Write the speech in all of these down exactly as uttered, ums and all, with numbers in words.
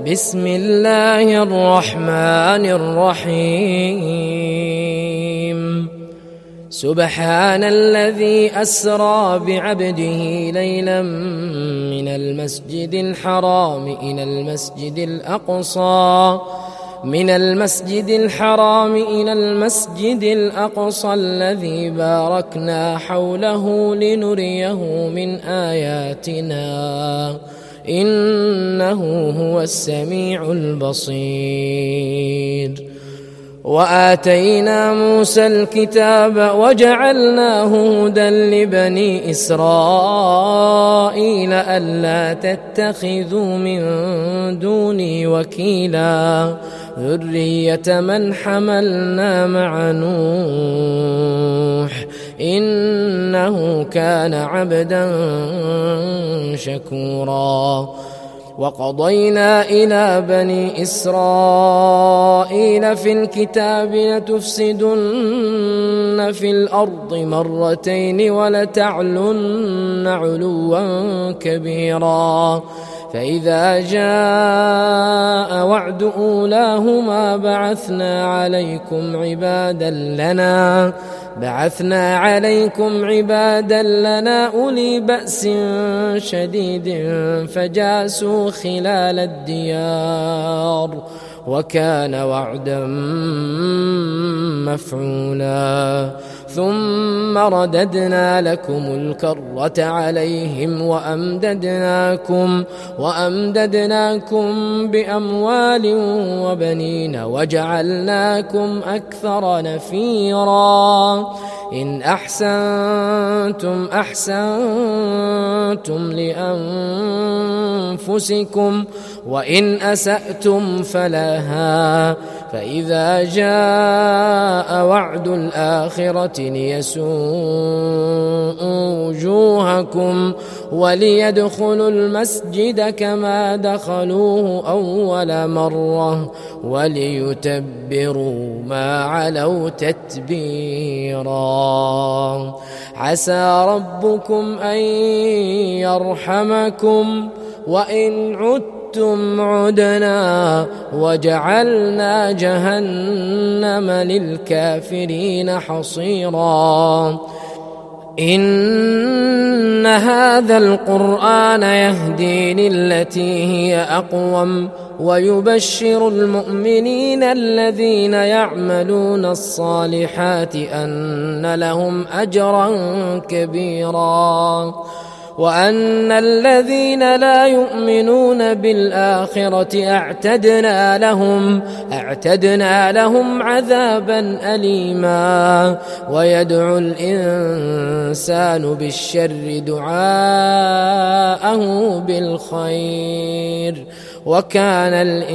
بسم الله الرحمن الرحيم سبحان الذي أسرى بعبده ليلا من المسجد الحرام إلى المسجد الأقصى من المسجد الحرام إلى المسجد الأقصى الذي باركنا حوله لنريه من آياتنا إنه هو السميع البصير. وآتينا موسى الكتاب وجعلناه هدى لبني إسرائيل ألا تتخذوا من دوني وكيلا ذرية من حملنا مع نوح إنه كان عبدا شكورا. وقضينا إلى بني إسرائيل في الكتاب لتفسدن في الأرض مرتين ولتعلن علوا كبيرا فإذا جاء وعد أولاهما بعثنا عليكم عبادا لنا بعثنا عليكم عبادا لنا أولي بأس شديد فجاسوا خلال الديار وكان وعدا مفعولا. ثم رددنا لكم الكرة عليهم وأمددناكم وأمددناكم بأموال وبنين وجعلناكم أكثر نفيرا. إن أحسنتم أحسنتم لأنفسكم وإن أسأتم فلها فإذا جاء وعد الآخرة ليسوءوا وجوهكم وليدخلوا المسجد كما دخلوه أول مرة وليتبروا ما علوا تتبيرا. عسى ربكم أن يرحمكم وإن عدتم عدنا وجعلنا جهنم للكافرين حصيرا. إن هذا القرآن يهدي للتي هي أقوم ويبشر المؤمنين الذين يعملون الصالحات أن لهم أجرا كبيرا وأن الذين لا يؤمنون بالآخرة أعتدنا لهم أعتدنا لهم عذابا أليما. ويدعو الإنسان بالشر دعاءه بالخير وكان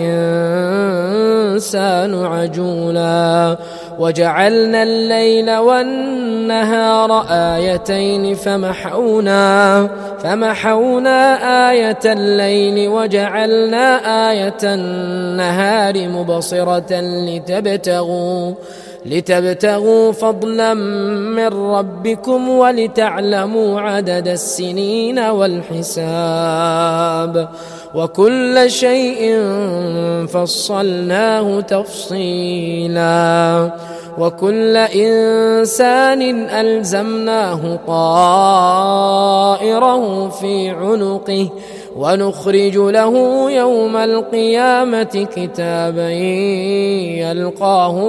الإنسان عجولا. وجعلنا الليل والنهار آيتين فمحونا فمحونا آية الليل وجعلنا آية النهار مبصرة لتبتغوا لتبتغوا فضلا من ربكم ولتعلموا عدد السنين والحساب وكل شيء فصلناه تفصيلا. وكل إنسان ألزمناه طائره في عنقه ونخرج له يوم القيامة كتابا يلقاه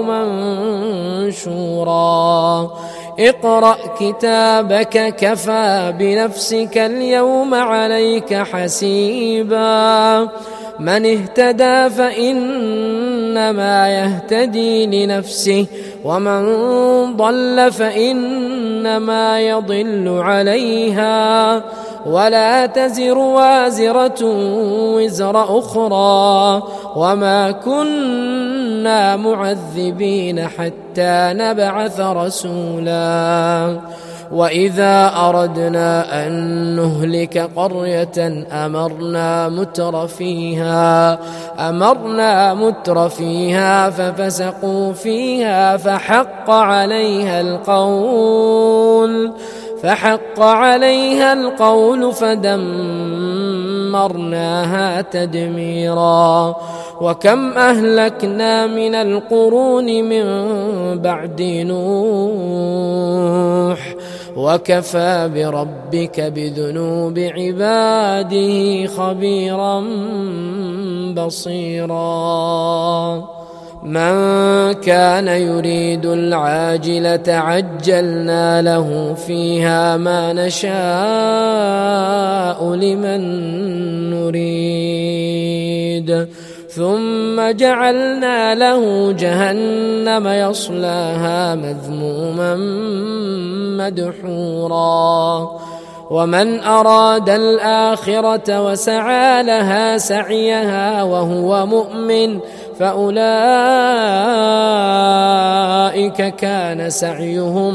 منشورا. اقرأ كتابك كفى بنفسك اليوم عليك حسيبا. من اهتدى فإنما يهتدي لنفسه ومن ضل فإنما يضل عليها ولا تزر وازرة وزر أخرى وما كنا معذبين حتى نبعث رسولا. وإذا أردنا أن نهلك قرية أمرنا متر فيها أمرنا متر فيها ففسقوا فيها فحق عليها القول فحق عليها القول فدمرناها ودمرناها تدميرا وكم أهلكنا من القرون من بعد نوح وكفى بربك بذنوب عباده خبيرا بصيرا من كان يريد العاجلة عجلنا له فيها ما نشاء لمن نريد ثم جعلنا له جهنم يصلاها مذموما مدحورا ومن أراد الآخرة وسعى لها سعيها وهو مؤمن فأولئك كان سعيهم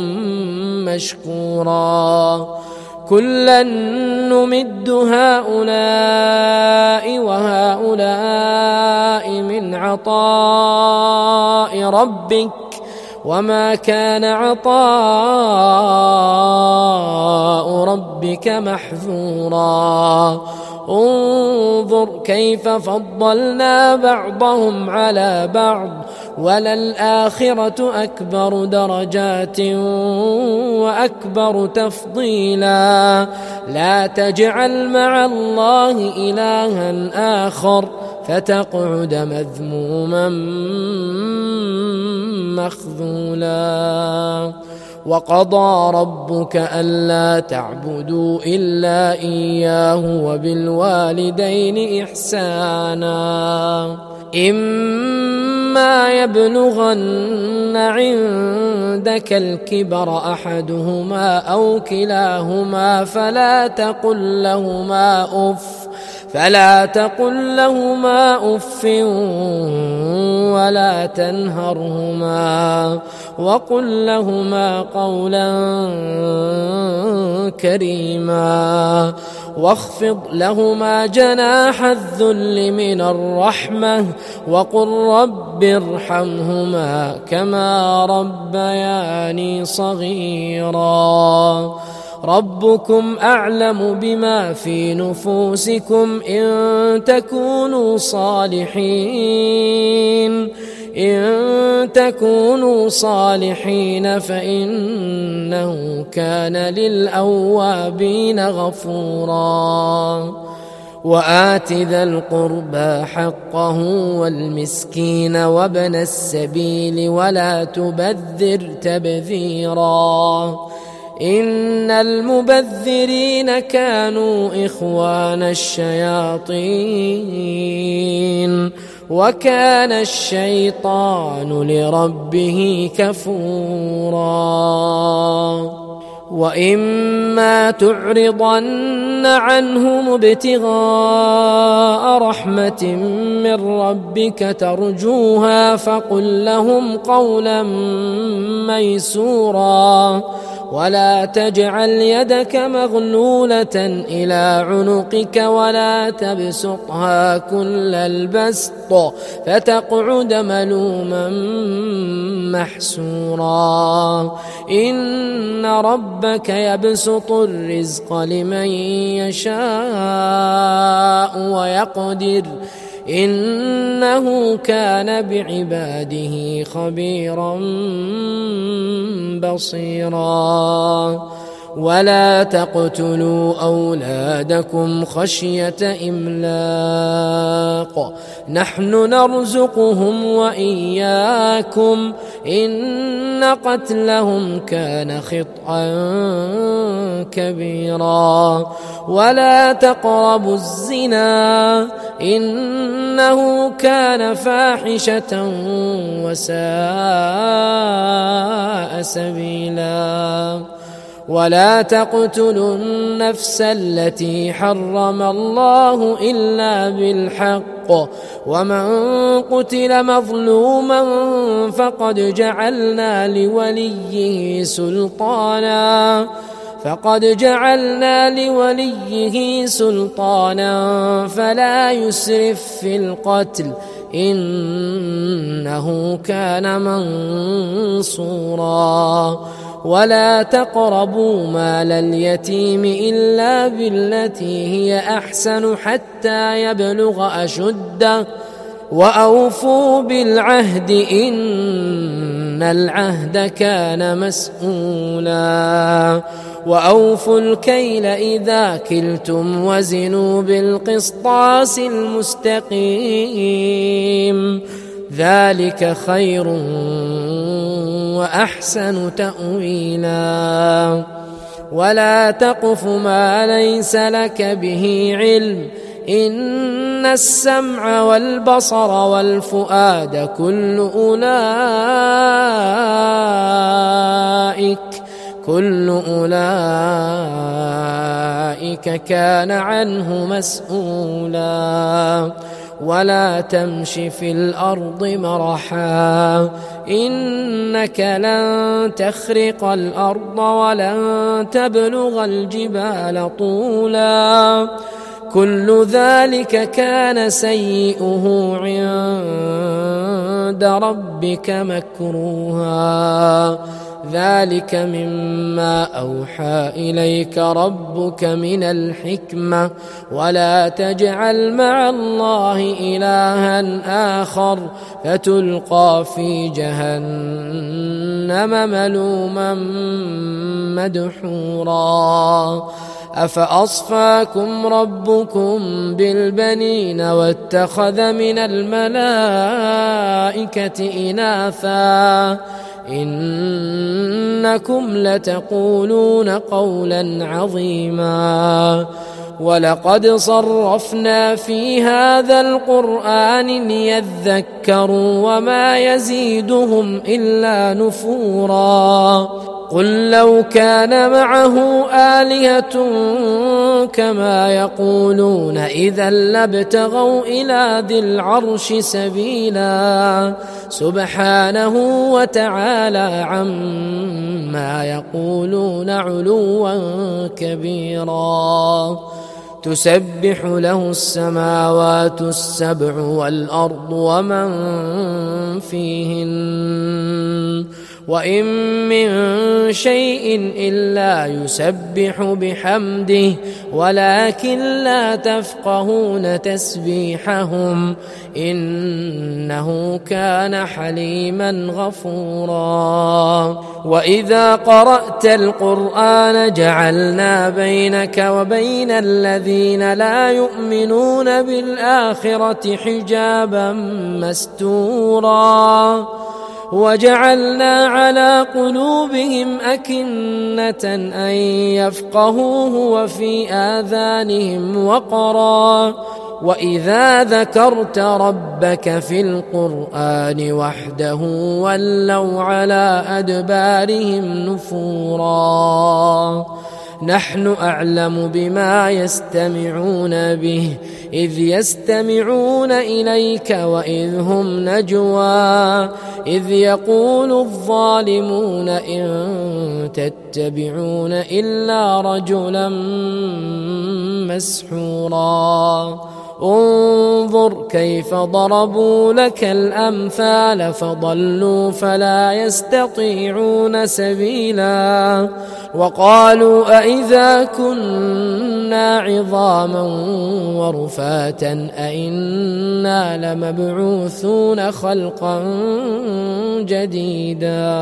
مشكورا كلا نمد هؤلاء وهؤلاء من عطاء ربك وما كان عطاء ربك محظورا انظر كيف فضلنا بعضهم على بعض وللآخرة أكبر درجات وأكبر تفضيلا لا تجعل مع الله إلها آخر فتقعد مذموما مخذولا وقضى ربك ألا تعبدوا إلا إياه وبالوالدين إحسانا إما يبلغن عندك الكبر أحدهما أو كلاهما فلا تقل لهما أف فلا تقل لهما أف ولا تنهرهما وقل لهما قولا كريما واخفض لهما جناح الذل من الرحمة وقل رب ارحمهما كما ربياني صغيرا ربكم أعلم بما في نفوسكم إن تكونوا صالحين إن تكونوا صالحين فإنه كان للأوابين غفورا وآت ذا القربى حقه والمسكين وابن السبيل ولا تبذر تبذيرا إن المبذرين كانوا إخوان الشياطين وكان الشيطان لربه كفورا وإما تعرضن عنهم ابتغاء رحمة من ربك ترجوها فقل لهم قولا ميسورا ولا تجعل يدك مغلولة إلى عنقك ولا تبسطها كل البسط فتقعد ملوما محسورا إن ربك يبسط الرزق لمن يشاء ويقدر إنه كان بعباده خبيرا بصيرا ولا تقتلوا أولادكم خشية إملاق نحن نرزقهم وإياكم إن قتلهم كان خطأ كبيرا ولا تقربوا الزنا إنه كان فاحشة وساء سبيلا ولا تقتلوا النفس التي حرم الله إلا بالحق ومن قتل مظلوما فقد جعلنا لوليه سلطانا فقد جعلنا لوليه سلطانا فلا يسرف في القتل إنه كان منصورا ولا تقربوا مال اليتيم إلا بالتي هي أحسن حتى يبلغ أشده وأوفوا بالعهد إن العهد كان مسؤولا وأوفوا الكيل إذا كلتم وزنوا بالقسطاس المستقيم ذلك خير وأحسن تأويلا ولا تقف ما ليس لك به علم إن السمع والبصر والفؤاد كل أولئك كل أولئك كان عنه مسؤولا ولا تمش في الأرض مرحا إنك لن تخرق الأرض ولن تبلغ الجبال طولا كل ذلك كان سيئه عند ربك مكروها ذلك مما أوحى إليك ربك من الحكمة ولا تجعل مع الله إلها آخر فتلقى في جهنم ملوما مدحورا أفأصفاكم ربكم بالبنين واتخذ من الملائكة إناثا إنكم لتقولون قولا عظيما ولقد صرفنا في هذا القرآن ليذكروا وما يزيدهم إلا نفورا قل لو كان معه آلهة كما يقولون إذا لابتغوا إلى ذي العرش سبيلا سبحانه وتعالى عما يقولون علوا كبيرا تسبح له السماوات السبع والأرض ومن فيهن وإن من شيء إلا يسبح بحمده ولكن لا تفقهون تسبيحهم إنه كان حليما غفورا وإذا قرأت القرآن جعلنا بينك وبين الذين لا يؤمنون بالآخرة حجابا مستورا وجعلنا على قلوبهم أكنة أن يفقهوه وفي آذانهم وقرا وإذا ذكرت ربك في القرآن وحده ولوا على أدبارهم نفورا نحن أعلم بما يستمعون به إذ يستمعون إليك وإذ هم نجوى إذ يقول الظالمون إن تتبعون إلا رجلا مسحورا انظر كيف ضربوا لك الأمثال فضلوا فلا يستطيعون سبيلا وقالوا أئذا كنا عظاما ورفاتا أئنا لمبعوثون خلقا جديدا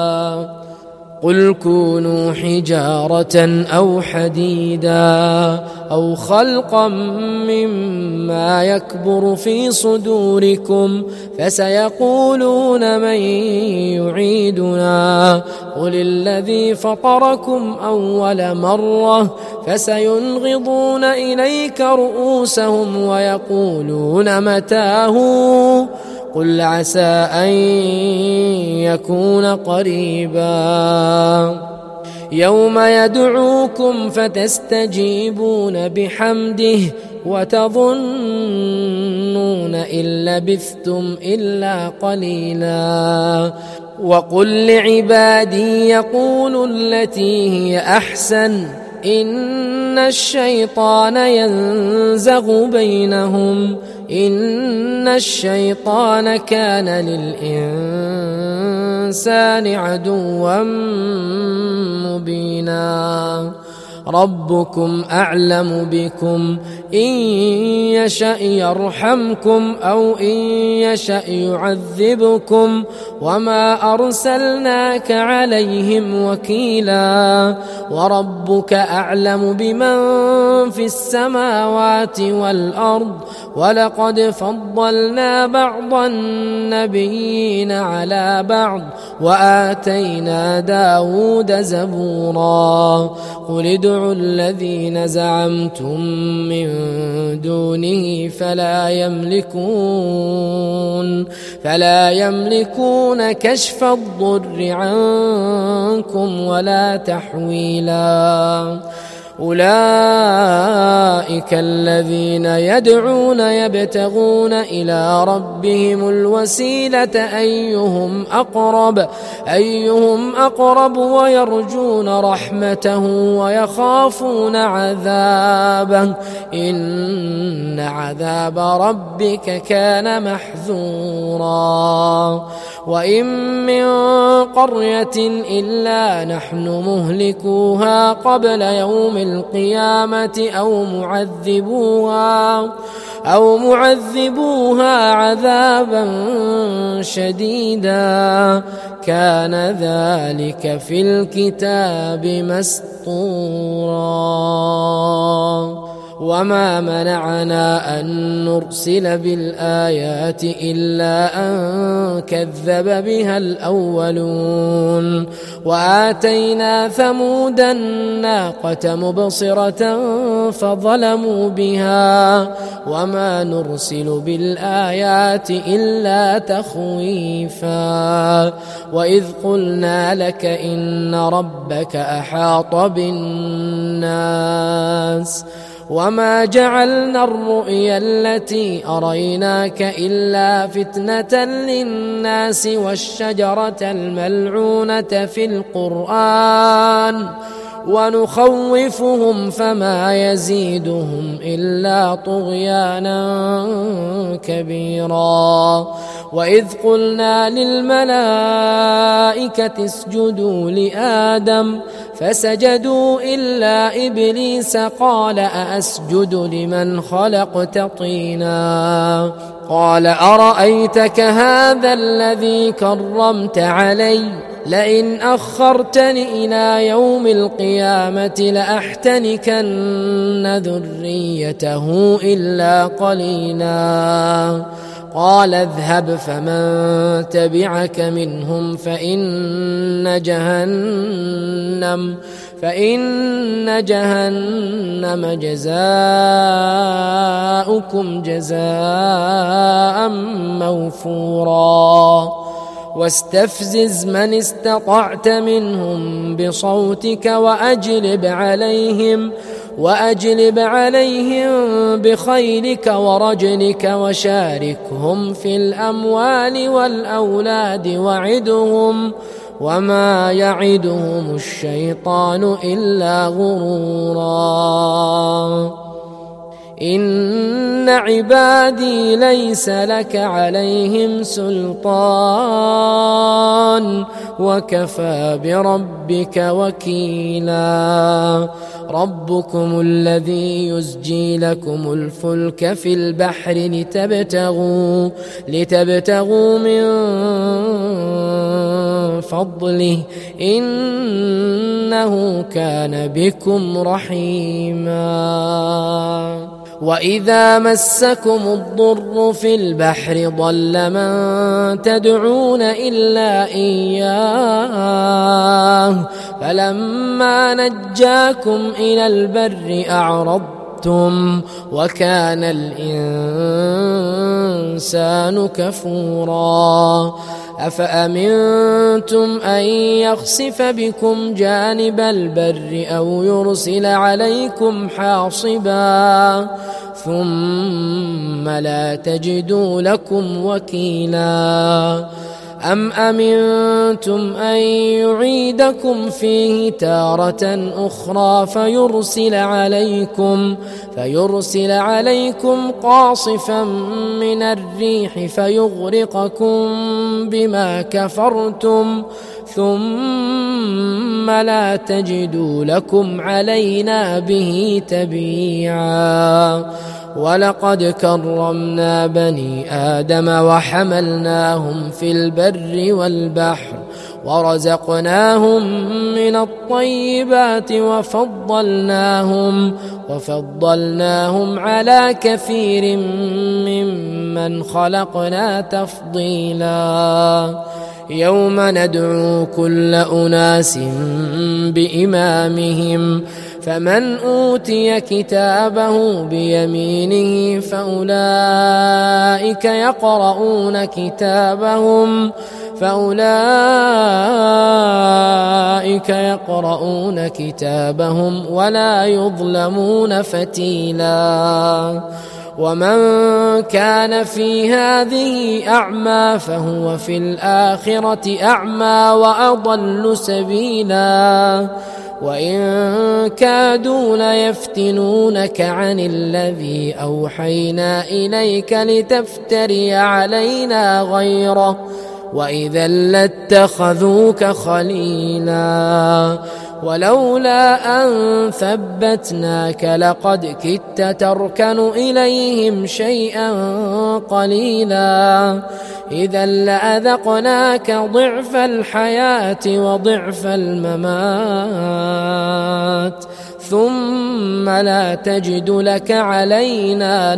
قل كونوا حجارة أو حديدا أو خلقا مما يكبر في صدوركم فسيقولون من يعيدنا قل الذي فطركم أول مرة فسينغضون إليك رؤوسهم ويقولون متاه قل عسى أن يكون قريبا يوم يدعوكم فتستجيبون بحمده وتظنون إن لبثتم إلا قليلا وقل لعبادي يقولوا التي هي أحسن إن الشيطان ينزغ بينهم إن الشيطان كان للإنسان عدوا مبينا ربكم أعلم بكم إن يشأ يرحمكم أو إن يشأ يعذبكم وما أرسلناك عليهم وكيلا وربك أعلم بمن في السماوات والأرض ولقد فضلنا بعض النبيين على بعض وآتينا داود زبورا قل ادعوا الذين زعمتم من دونه فلا يملكون فلا يملكون كشف الضر عنكم ولا تحويلا أولئك الذين يدعون يبتغون إلى ربهم الوسيلة أيهم أقرب أيهم أقرب ويرجون رحمته ويخافون عذابه إن عذاب ربك كان محذورا وإن من قرية إلا نحن مهلكوها قبل يوم القيامة أو معذبوها أو معذبوها عذابا شديدا كان ذلك في الكتاب مسطورا وما منعنا أن نرسل بالآيات إلا أن كذب بها الأولون وآتينا ثمود الناقة مبصرة فظلموا بها وما نرسل بالآيات إلا تخويفا وإذ قلنا لك إن ربك أحاط بالناس وما جعلنا الرؤيا التي أريناك إلا فتنة للناس والشجرة الملعونة في القرآن ونخوفهم فما يزيدهم إلا طغيانا كبيرا وإذ قلنا للملائكة اسجدوا لآدم فسجدوا إلا إبليس قال أأسجد لمن خلقت طينا قال أرأيتك هذا الذي كرمت علي لئن أخرتني إلى يوم القيامة لأحتنكن ذريته إلا قليلا قال اذهب فمن تبعك منهم فإن جهنم فإن جهنم جزاؤكم جزاء موفورا واستفزز من استطعت منهم بصوتك وأجلب عليهم وأجلب عليهم بخيلك ورجلك وشاركهم في الأموال والأولاد وعدهم وما يعدهم الشيطان إلا غرورا إن عبادي ليس لك عليهم سلطان وكفى بربك وكيلا ربكم الذي يزجي لكم الفلك في البحر لتبتغوا لتبتغوا من فضله إنه كان بكم رحيما وإذا مسكم الضر في البحر ضل من تدعون إلا إياه فلما نجاكم إلى البر أعرضتم وكان الإنسان كفورا أفأمنتم أن يخسف بكم جانب البر أو يرسل عليكم حاصبا ثم لا تجدوا لكم وكيلا أم أمنتم أن يعيدكم فيه تارة أخرى فيرسل عليكم فيرسل عليكم قاصفا من الريح فيغرقكم بما كفرتم ثم لا تجدوا لكم علينا به تبيعا ولقد كرمنا بني آدم وحملناهم في البر والبحر ورزقناهم من الطيبات وفضلناهم وفضلناهم على كثير ممن خلقنا تفضيلا يوم ندعو كل أناس بإمامهم فمن أوتي كتابه بيمينه فأولئك يقرؤون كتابهم فأولئك يقرؤون كتابهم ولا يظلمون فتيلا ومن كان في هذه أعمى فهو في الآخرة أعمى وأضل سبيلا وإن كادوا ليفتنونك عن الذي أوحينا إليك لتفتري علينا غيره وإذا لاتخذوك خليلا ولولا أن ثبتناك لقد كدت تركن إليهم شيئا قليلا إذا لأذقناك ضعف الحياة وضعف الممات ثم لا تجد لك علينا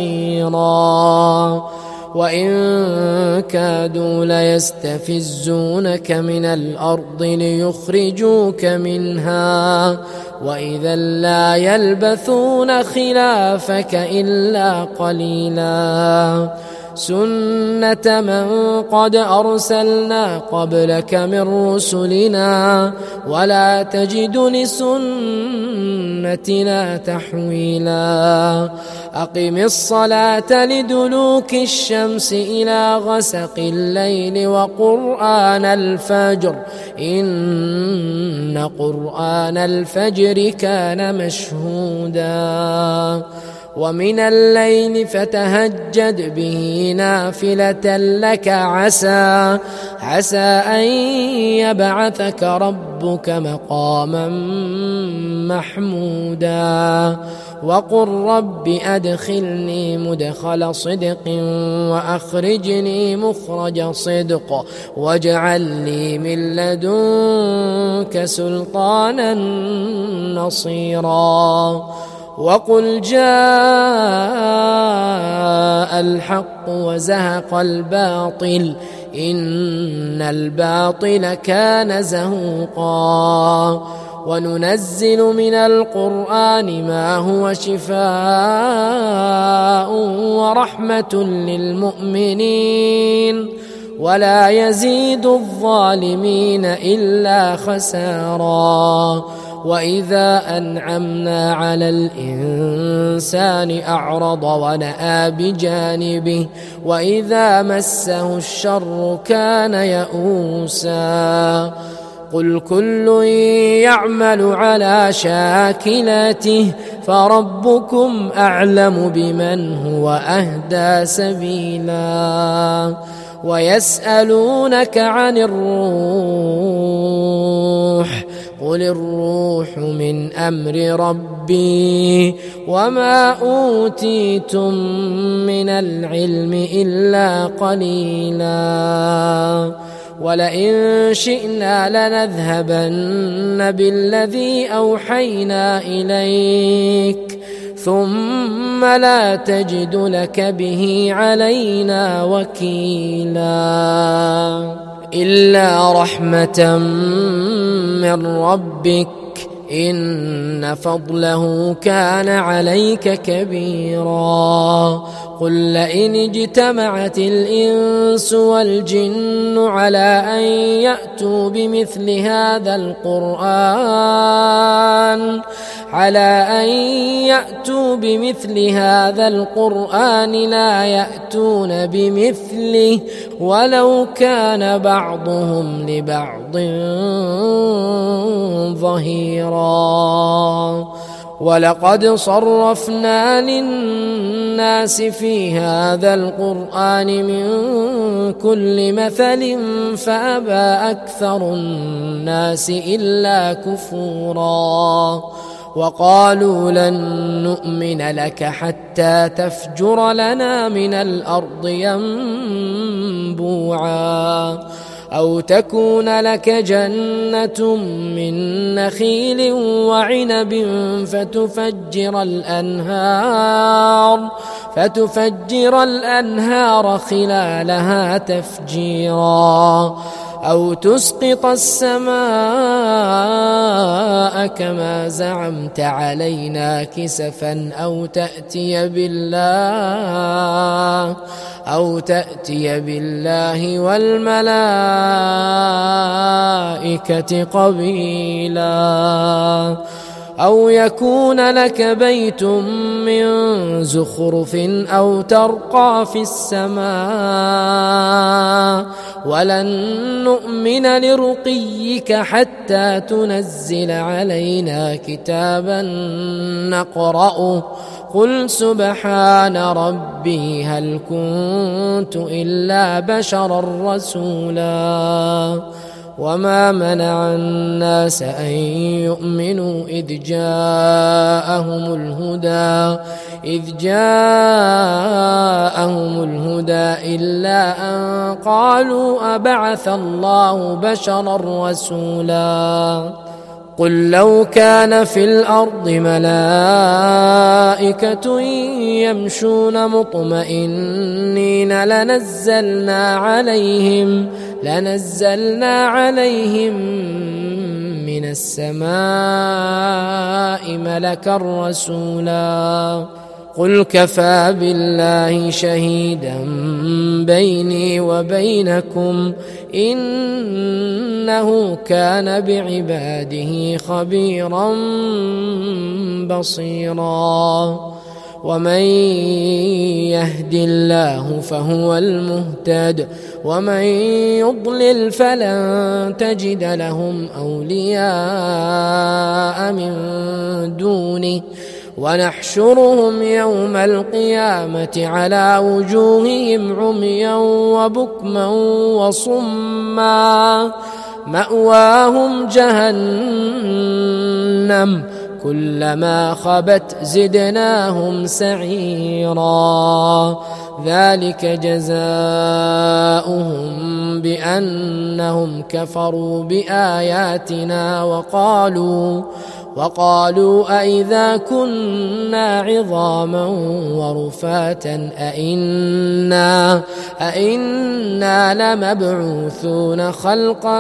نصيرا وإن كادوا ليستفزونك من الأرض ليخرجوك منها وإذا لا يلبثون خلافك إلا قليلا سنة من قد أرسلنا قبلك من رسلنا ولا تجد لسنتنا تحويلا أقم الصلاة لدلوك الشمس إلى غسق الليل وقرآن الفجر إن قرآن الفجر كان مشهودا ومن الليل فتهجد به نافلة لك عسى عسى أن يبعثك ربك مقاما محمودا وقل رب أدخلني مدخل صدق وأخرجني مخرج صدق واجعل لي من لدنك سلطانا نصيرا وقل جاء الحق وزهق الباطل إن الباطل كان زهوقا وننزل من القرآن ما هو شفاء ورحمة للمؤمنين ولا يزيد الظالمين إلا خسارا وإذا أنعمنا على الإنسان أعرض ونأى بجانبه وإذا مسه الشر كان يئوسا قل كل يعمل على شاكلته فربكم أعلم بمن هو أهدى سبيلا ويسألونك عن الروح قل الروح من أمر ربي وما أوتيتم من العلم إلا قليلا ولئن شئنا لنذهبن بالذي أوحينا إليك ثم لا تجد لك به علينا وكيلا إلا رحمة من ربك إن فضله كان عليك كبيرا قل لئن اجتمعت الإنس والجن على أن يأتوا بمثل هذا القرآن على أن يأتوا بمثل هذا القرآن لا يأتون بمثله ولو كان بعضهم لبعض ظهيرا ولقد صرفنا للناس في هذا القرآن من كل مثل فأبى أكثر الناس إلا كفورا وقالوا لن نؤمن لك حتى تفجر لنا من الأرض ينبوعا أو تكون لك جنة من نخيل وعنب فتفجر الأنهار فتفجر الأنهار خلالها تفجيرا أو تسقط السماء كما زعمت علينا كسفا أو تأتي بالله أو تأتي بالله والملائكة قبيلا أو يكون لك بيت من زخرف أو ترقى في السماء ولن نؤمن لرقيك حتى تنزل علينا كتابا نقرأه قل سبحان ربي هل كنت إلا بشرا رسولا وما منع الناس أن يؤمنوا إذ جاءهم الهدى إذ جاءهم الهدى إلا أن قالوا أبعث الله بشرا رسولا قل لو كان في الأرض ملائكة يمشون مطمئنين لنزلنا عليهم لنزلنا عليهم من السماء ملكا رسولا قل كفى بالله شهيدا بيني وبينكم إنه كان بعباده خبيرا بصيرا ومن يهد الله فهو المهتد ومن يضلل فلن تجد لهم أولياء من دونه ونحشرهم يوم القيامة على وجوههم عميا وبكما وصما مأواهم جهنم كلما خبت زدناهم سعيرا ذلك جزاؤهم بأنهم كفروا بآياتنا وقالوا وقالوا أئذا كنا عظاما ورفاتا أئنا أئنا لمبعوثون خلقا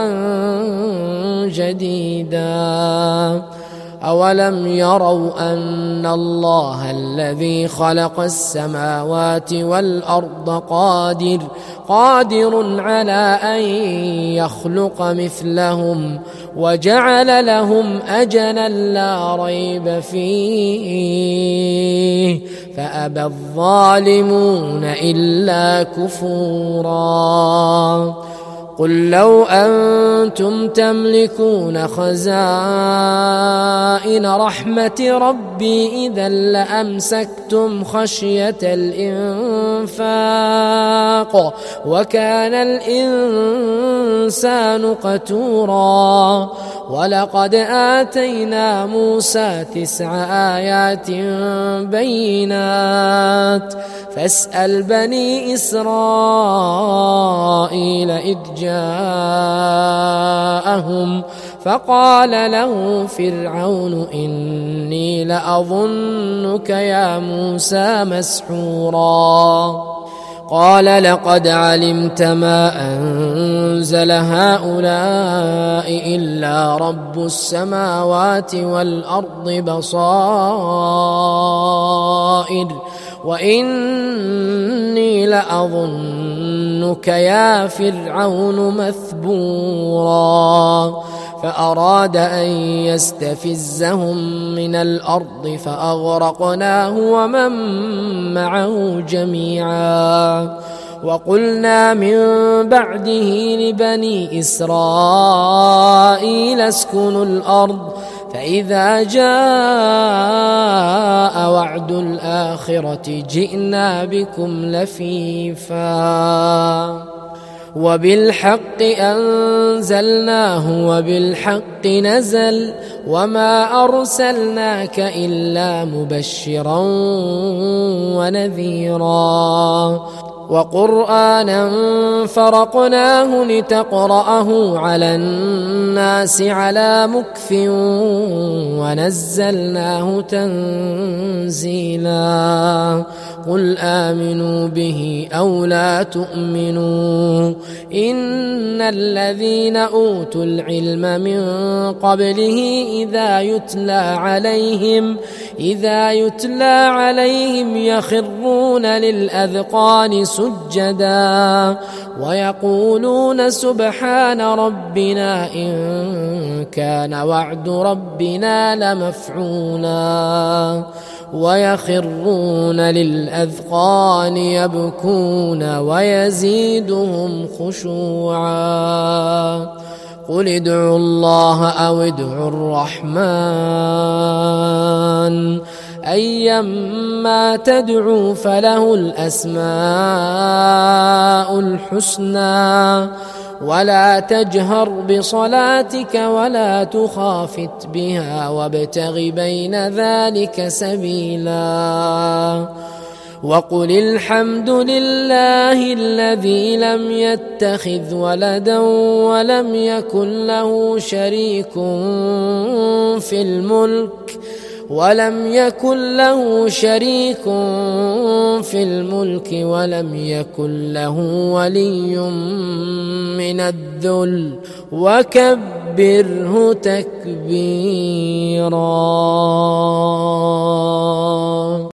جديدا أولم يروا أن الله الذي خلق السماوات والأرض قادر قادر على أن يخلق مثلهم وجعل لهم أجلا لا ريب فيه فأبى الظالمون إلا كفورا قل لو أنتم تملكون خزائن رحمة ربي إذا لأمسكتم خشية الإنفاق وكان الإنسان قتورا ولقد آتينا موسى تسع آيات بينات فاسأل بني إسرائيل إذ جاءهم فقال له فرعون إني لأظنك يا موسى مسحورا قال لقد علمت ما أنزل هؤلاء إلا رب السماوات والأرض بصائر وإني لأظنك يا فرعون مثبورا فأراد أن يستفزهم من الأرض فأغرقناه ومن معه جميعا وقلنا من بعده لبني إسرائيل اسكنوا الأرض فإذا جاء وعد الآخرة جئنا بكم لفيفا وبالحق أنزلناه وبالحق نزل وما أرسلناك إلا مبشرا ونذيرا وقرآنا فرقناه لتقرأه على الناس على مكث ونزلناه تنزيلا قل آمنوا به أو لا تؤمنوا إن الذين أوتوا العلم من قبله إذا يتلى عليهم إذا يتلى عليهم يخرون للأذقان سجدا ويقولون سبحان ربنا إن كان وعد ربنا لمفعولا ويخرون للأذقان يبكون ويزيدهم خشوعا قل ادعوا الله أو ادعوا الرحمن أيما تدعوا فله الأسماء الحسنى ولا تجهر بصلاتك ولا تخافت بها وابتغ بين ذلك سبيلا وقل الحمد لله الذي لم يتخذ ولدا ولم يكن له شريك في الملك ولم يكن له شريك في الملك ولم يكن له ولي من الذل وكبره تكبيرا.